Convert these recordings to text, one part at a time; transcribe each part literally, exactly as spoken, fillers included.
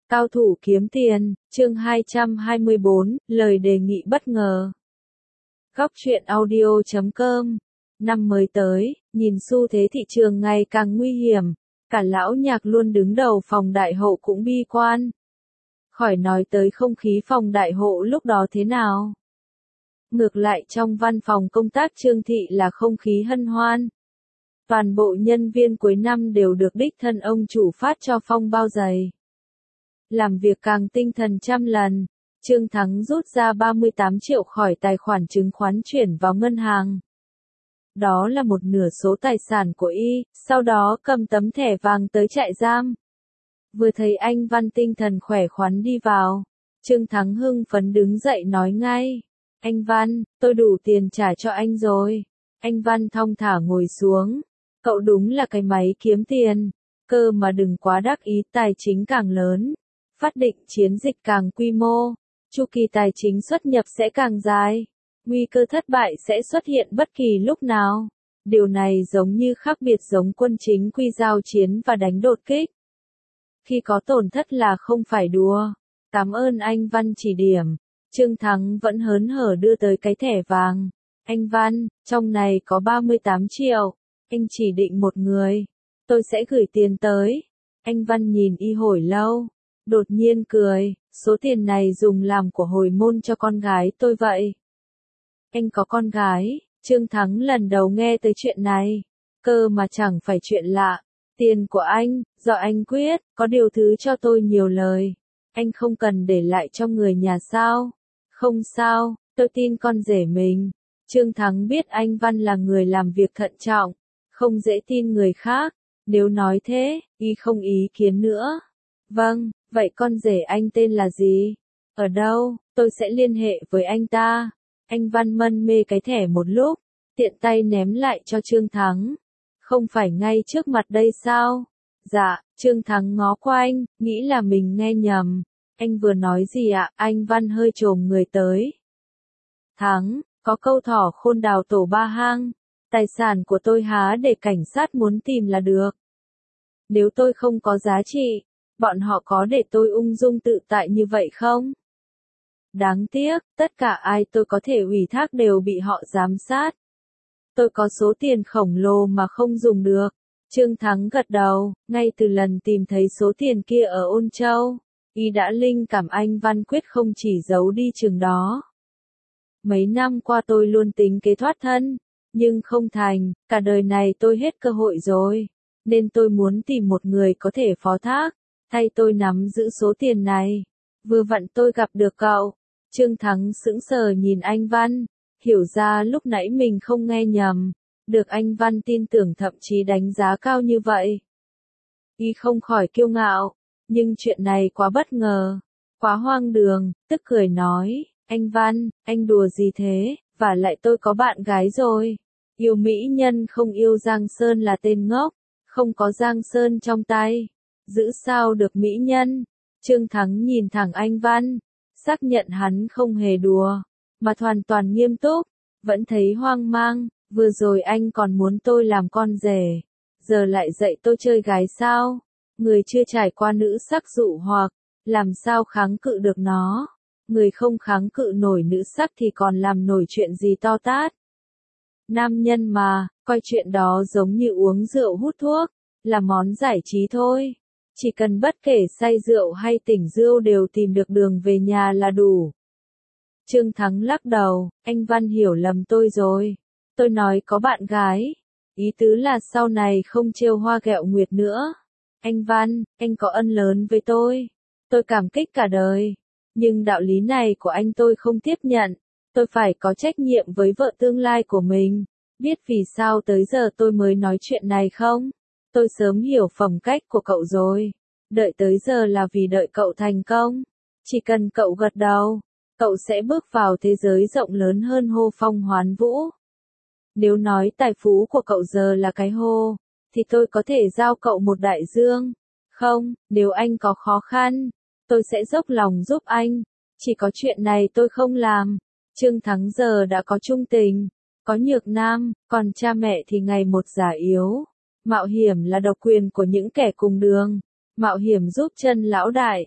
Cao thủ kiếm tiền, chương hai trăm hai mươi bốn, lời đề nghị bất ngờ. Góc truyện audio chấm com. Năm mới tới, nhìn xu thế thị trường ngày càng nguy hiểm, cả lão nhạc luôn đứng đầu phòng đại hộ cũng bi quan. Khỏi nói tới không khí phòng đại hộ lúc đó thế nào. Ngược lại trong văn phòng công tác Trương Thị là không khí hân hoan. Toàn bộ nhân viên cuối năm đều được đích thân ông chủ phát cho phong bao dày. Làm việc càng tinh thần trăm lần, Trương Thắng rút ra ba mươi tám triệu khỏi tài khoản chứng khoán chuyển vào ngân hàng. Đó là một nửa số tài sản của y, sau đó cầm tấm thẻ vàng tới trại giam. Vừa thấy anh Văn tinh thần khỏe khoắn đi vào, Trương Thắng hưng phấn đứng dậy nói ngay, anh Văn, tôi đủ tiền trả cho anh rồi. Anh Văn thong thả ngồi xuống, cậu đúng là cái máy kiếm tiền, cơ mà đừng quá đắc ý, tài chính càng lớn, phát định chiến dịch càng quy mô, chu kỳ tài chính xuất nhập sẽ càng dài, nguy cơ thất bại sẽ xuất hiện bất kỳ lúc nào. Điều này giống như khác biệt giống quân chính quy giao chiến và đánh đột kích. Khi có tổn thất là không phải đùa. Cảm ơn anh Văn chỉ điểm. Trương Thắng vẫn hớn hở đưa tới cái thẻ vàng. Anh Văn, trong này có ba mươi tám triệu. Anh chỉ định một người. Tôi sẽ gửi tiền tới. Anh Văn nhìn y hồi lâu. Đột nhiên cười. Số tiền này dùng làm của hồi môn cho con gái tôi vậy. Anh có con gái. Trương Thắng lần đầu nghe tới chuyện này. Cơ mà chẳng phải chuyện lạ. Tiền của anh, do anh quyết, có điều thứ cho tôi nhiều lời. Anh không cần để lại cho người nhà sao? Không sao, tôi tin con rể mình. Trương Thắng biết anh Văn là người làm việc thận trọng, không dễ tin người khác. Nếu nói thế, y không ý kiến nữa. Vâng, vậy con rể anh tên là gì? Ở đâu? Tôi sẽ liên hệ với anh ta. Anh Văn mân mê cái thẻ một lúc, tiện tay ném lại cho Trương Thắng. Không phải ngay trước mặt đây sao? Dạ, Trương Thắng ngó qua anh, nghĩ là mình nghe nhầm. Anh vừa nói gì ạ? Anh Văn hơi trồm người tới. Thắng, có câu thỏ khôn đào tổ ba hang. Tài sản của tôi há để cảnh sát muốn tìm là được. Nếu tôi không có giá trị, bọn họ có để tôi ung dung tự tại như vậy không? Đáng tiếc, tất cả ai tôi có thể ủy thác đều bị họ giám sát. Tôi có số tiền khổng lồ mà không dùng được. Trương Thắng gật đầu, ngay từ lần tìm thấy số tiền kia ở Ôn Châu, y đã linh cảm anh Văn quyết không chỉ giấu đi chừng đó. Mấy năm qua tôi luôn tính kế thoát thân, nhưng không thành, cả đời này tôi hết cơ hội rồi, nên tôi muốn tìm một người có thể phó thác, thay tôi nắm giữ số tiền này. Vừa vặn tôi gặp được cậu. Trương Thắng sững sờ nhìn anh Văn, hiểu ra lúc nãy mình không nghe nhầm, được anh Văn tin tưởng thậm chí đánh giá cao như vậy. Y không khỏi kiêu ngạo, nhưng chuyện này quá bất ngờ, quá hoang đường, tức cười nói, anh Văn, anh đùa gì thế, và lại tôi có bạn gái rồi. Yêu mỹ nhân không yêu Giang Sơn là tên ngốc, không có Giang Sơn trong tay, giữ sao được mỹ nhân. Trương Thắng nhìn thẳng anh Văn, xác nhận hắn không hề đùa, mà hoàn toàn nghiêm túc, vẫn thấy hoang mang, vừa rồi anh còn muốn tôi làm con rể, giờ lại dạy tôi chơi gái sao? Người chưa trải qua nữ sắc dụ hoặc, làm sao kháng cự được nó? Người không kháng cự nổi nữ sắc thì còn làm nổi chuyện gì to tát? Nam nhân mà, coi chuyện đó giống như uống rượu hút thuốc, là món giải trí thôi. Chỉ cần bất kể say rượu hay tỉnh rượu đều tìm được đường về nhà là đủ. Trương Thắng lắc đầu, anh Văn hiểu lầm tôi rồi. Tôi nói có bạn gái. Ý tứ là sau này không trêu hoa ghẹo nguyệt nữa. Anh Văn, anh có ân lớn với tôi. Tôi cảm kích cả đời. Nhưng đạo lý này của anh tôi không tiếp nhận. Tôi phải có trách nhiệm với vợ tương lai của mình. Biết vì sao tới giờ tôi mới nói chuyện này không? Tôi sớm hiểu phẩm cách của cậu rồi. Đợi tới giờ là vì đợi cậu thành công. Chỉ cần cậu gật đầu, cậu sẽ bước vào thế giới rộng lớn hơn hô phong hoán vũ. Nếu nói tài phú của cậu giờ là cái hô, thì tôi có thể giao cậu một đại dương. Không, nếu anh có khó khăn, tôi sẽ dốc lòng giúp anh. Chỉ có chuyện này tôi không làm. Trương Thắng giờ đã có trung tình, có nhược nam, còn cha mẹ thì ngày một già yếu. Mạo hiểm là độc quyền của những kẻ cùng đường. Mạo hiểm giúp chân lão đại.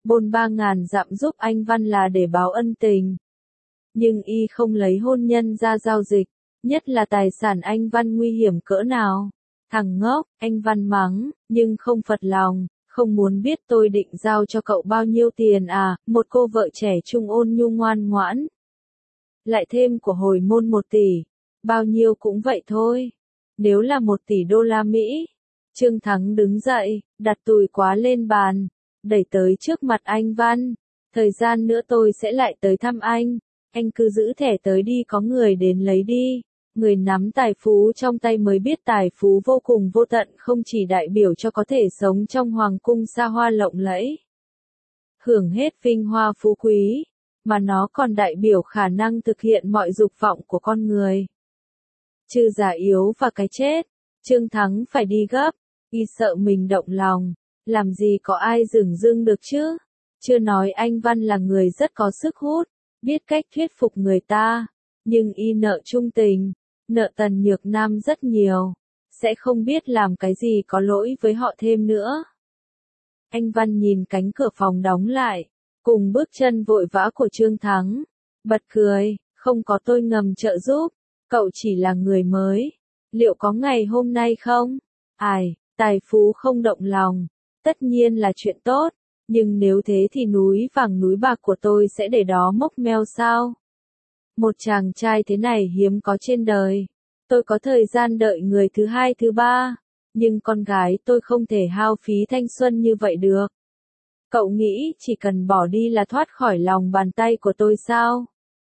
bôn ba ngàn dặm giúp anh Văn là để báo ân tình. Nhưng y không lấy hôn nhân ra giao dịch, nhất là tài sản anh Văn nguy hiểm cỡ nào. Thằng ngốc, anh Văn mắng, nhưng không phật lòng, không muốn biết tôi định giao cho cậu bao nhiêu tiền à, một cô vợ trẻ trung ôn nhu ngoan ngoãn. Lại thêm của hồi môn một tỷ, bao nhiêu cũng vậy thôi. Nếu là một tỷ đô la Mỹ, Trương Thắng đứng dậy, đặt tùi quá lên bàn, đẩy tới trước mặt anh Văn. Thời gian nữa tôi sẽ lại tới thăm anh, anh cứ giữ thẻ tới đi, có người đến lấy đi. Người nắm tài phú trong tay mới biết tài phú vô cùng vô tận không chỉ đại biểu cho có thể sống trong hoàng cung xa hoa lộng lẫy, hưởng hết vinh hoa phú quý, mà nó còn đại biểu khả năng thực hiện mọi dục vọng của con người. Trừ già yếu và cái chết, Trương Thắng phải đi gấp, y sợ mình động lòng, làm gì có ai dửng dưng được chứ. Chưa nói anh Văn là người rất có sức hút, biết cách thuyết phục người ta, nhưng y nợ trung tình, nợ Tần Nhược Nam rất nhiều, sẽ không biết làm cái gì có lỗi với họ thêm nữa. Anh Văn nhìn cánh cửa phòng đóng lại, cùng bước chân vội vã của Trương Thắng, bật cười, không có tôi ngầm trợ giúp, cậu chỉ là người mới, liệu có ngày hôm nay không? Ai, tài phú không động lòng, tất nhiên là chuyện tốt, nhưng nếu thế thì núi vàng núi bạc của tôi sẽ để đó mốc meo sao? Một chàng trai thế này hiếm có trên đời. Tôi có thời gian đợi người thứ hai thứ ba, nhưng con gái tôi không thể hao phí thanh xuân như vậy được. Cậu nghĩ chỉ cần bỏ đi là thoát khỏi lòng bàn tay của tôi sao?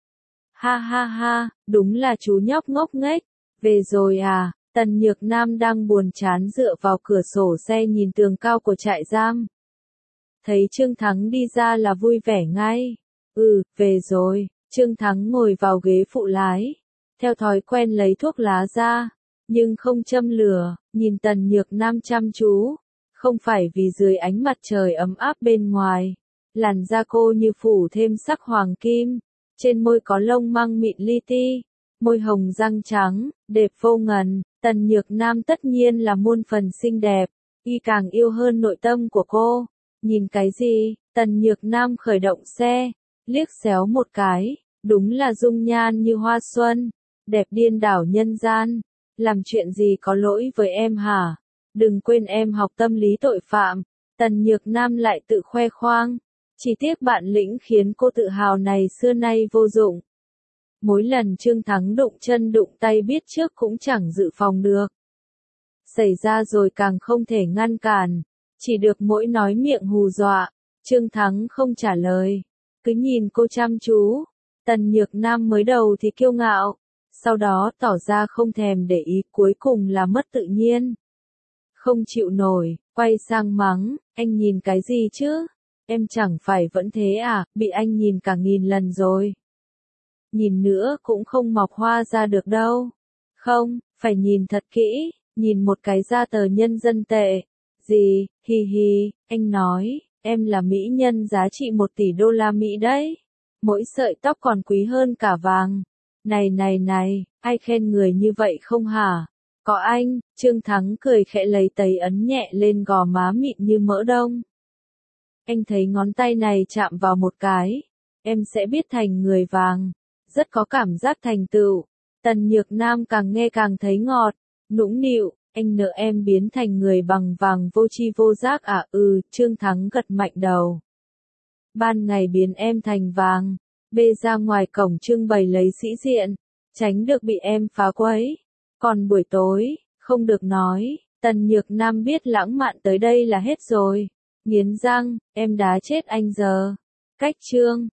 Ha ha ha, đúng là chú nhóc ngốc nghếch. Về rồi à? Tần Nhược Nam đang buồn chán dựa vào cửa sổ xe nhìn tường cao của trại giam. Thấy Trương Thắng đi ra là vui vẻ ngay. Ừ, về rồi. Trương Thắng ngồi vào ghế phụ lái, theo thói quen lấy thuốc lá ra, nhưng không châm lửa, nhìn Tần Nhược Nam chăm chú, không phải vì dưới ánh mặt trời ấm áp bên ngoài, làn da cô như phủ thêm sắc hoàng kim, trên môi có lông măng mịn li ti, môi hồng răng trắng, đẹp vô ngần. Tần Nhược Nam tất nhiên là muôn phần xinh đẹp, y càng yêu hơn nội tâm của cô. Nhìn cái gì? Tần Nhược Nam khởi động xe, liếc xéo một cái. Đúng là dung nhan như hoa xuân, đẹp điên đảo nhân gian. Làm chuyện gì có lỗi với em hả? Đừng quên em học tâm lý tội phạm. Tần Nhược Nam lại tự khoe khoang. Chỉ tiếc bản lĩnh khiến cô tự hào này xưa nay vô dụng. Mỗi lần Trương Thắng đụng chân đụng tay biết trước cũng chẳng dự phòng được. Xảy ra rồi càng không thể ngăn cản. Chỉ được mỗi nói miệng hù dọa. Trương Thắng không trả lời. Cứ nhìn cô chăm chú. Tần Nhược Nam mới đầu thì kiêu ngạo, sau đó tỏ ra không thèm để ý, cuối cùng là mất tự nhiên. Không chịu nổi, quay sang mắng, anh nhìn cái gì chứ? Em chẳng phải vẫn thế à, bị anh nhìn cả nghìn lần rồi. Nhìn nữa cũng không mọc hoa ra được đâu. Không, phải nhìn thật kỹ, nhìn một cái ra tờ nhân dân tệ. Gì, hi hi, anh nói, em là mỹ nhân giá trị một tỷ đô la Mỹ đấy. Mỗi sợi tóc còn quý hơn cả vàng. Này này này, ai khen người như vậy không hả? Có anh. Trương Thắng cười khẽ lấy tay ấn nhẹ lên gò má mịn như mỡ đông. Anh thấy ngón tay này chạm vào một cái, em sẽ biết thành người vàng. Rất có cảm giác thành tựu. Tần Nhược Nam càng nghe càng thấy ngọt, nũng nịu, anh nợ em biến thành người bằng vàng vô tri vô giác à? Ừ, Trương Thắng gật mạnh đầu. Ban ngày biến em thành vàng, bê ra ngoài cổng trưng bày lấy sĩ diện, tránh được bị em phá quấy. Còn buổi tối, không được nói, Tần Nhược Nam biết lãng mạn tới đây là hết rồi. Nghiến răng, em đá chết anh giờ. Cách chương